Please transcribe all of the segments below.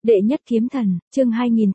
Đệ nhất kiếm thần, chương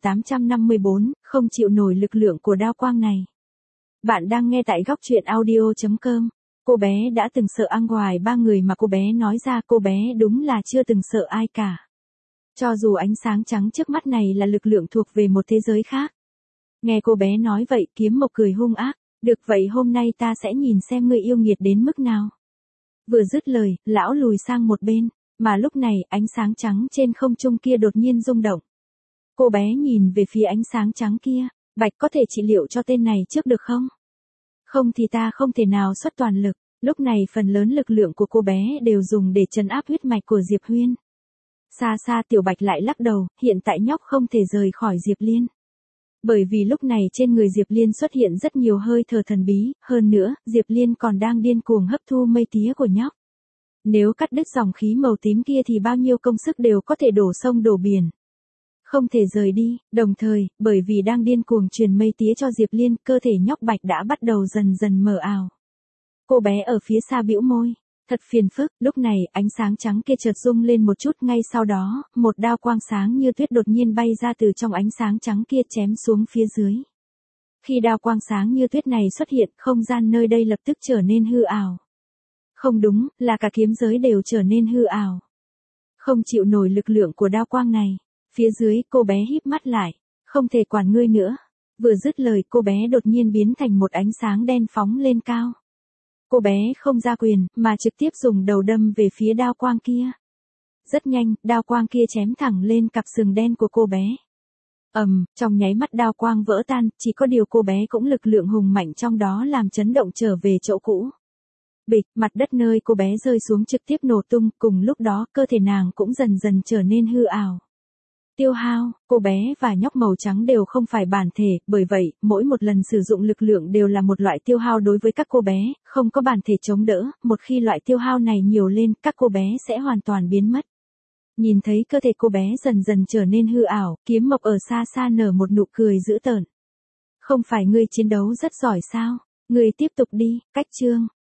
2854, không chịu nổi lực lượng của đao quang này. Bạn đang nghe tại góc truyện audio.com. Cô bé đã từng sợ ngoài ba người mà cô bé nói ra, cô bé đúng là chưa từng sợ ai cả. Cho dù ánh sáng trắng trước mắt này là lực lượng thuộc về một thế giới khác. Nghe cô bé nói vậy, Kiếm Mộc cười hung ác, được vậy hôm nay ta sẽ nhìn xem ngươi yêu nghiệt đến mức nào. Vừa dứt lời, lão lùi sang một bên. Mà lúc này, ánh sáng trắng trên không trung kia đột nhiên rung động. Cô bé nhìn về phía ánh sáng trắng kia, Bạch có thể trị liệu cho tên này trước được không? Không thì ta không thể nào xuất toàn lực. Lúc này phần lớn lực lượng của cô bé đều dùng để trấn áp huyết mạch của Diệp Huyên. Xa xa Tiểu Bạch lại lắc đầu, hiện tại nhóc không thể rời khỏi Diệp Liên. Bởi vì lúc này trên người Diệp Liên xuất hiện rất nhiều hơi thở thần bí, hơn nữa, Diệp Liên còn đang điên cuồng hấp thu mây tía của nhóc. Nếu cắt đứt dòng khí màu tím kia thì bao nhiêu công sức đều có thể đổ sông đổ biển. Không thể rời đi, đồng thời, bởi vì đang điên cuồng truyền mây tía cho Diệp Liên, cơ thể nhóc Bạch đã bắt đầu dần dần mờ ảo. Cô bé ở phía xa bĩu môi, thật phiền phức, lúc này ánh sáng trắng kia chợt rung lên một chút, ngay sau đó, một đao quang sáng như tuyết đột nhiên bay ra từ trong ánh sáng trắng kia chém xuống phía dưới. Khi đao quang sáng như tuyết này xuất hiện, không gian nơi đây lập tức trở nên hư ảo. Không đúng, là cả kiếm giới đều trở nên hư ảo. Không chịu nổi lực lượng của đao quang này. Phía dưới, cô bé híp mắt lại. Không thể quản ngươi nữa. Vừa dứt lời, cô bé đột nhiên biến thành một ánh sáng đen phóng lên cao. Cô bé không ra quyền, mà trực tiếp dùng đầu đâm về phía đao quang kia. Rất nhanh, đao quang kia chém thẳng lên cặp sừng đen của cô bé. Trong nháy mắt đao quang vỡ tan, chỉ có điều cô bé cũng lực lượng hùng mạnh trong đó làm chấn động trở về chỗ cũ. Bịch, mặt đất nơi cô bé rơi xuống trực tiếp nổ tung, cùng lúc đó cơ thể nàng cũng dần dần trở nên hư ảo. Tiêu hao, cô bé và nhóc màu trắng đều không phải bản thể, bởi vậy, mỗi một lần sử dụng lực lượng đều là một loại tiêu hao đối với các cô bé, không có bản thể chống đỡ, một khi loại tiêu hao này nhiều lên, các cô bé sẽ hoàn toàn biến mất. Nhìn thấy cơ thể cô bé dần dần trở nên hư ảo, Kiếm Mộc ở xa xa nở một nụ cười dữ tợn. Không phải ngươi chiến đấu rất giỏi sao? Ngươi tiếp tục đi, cách chương.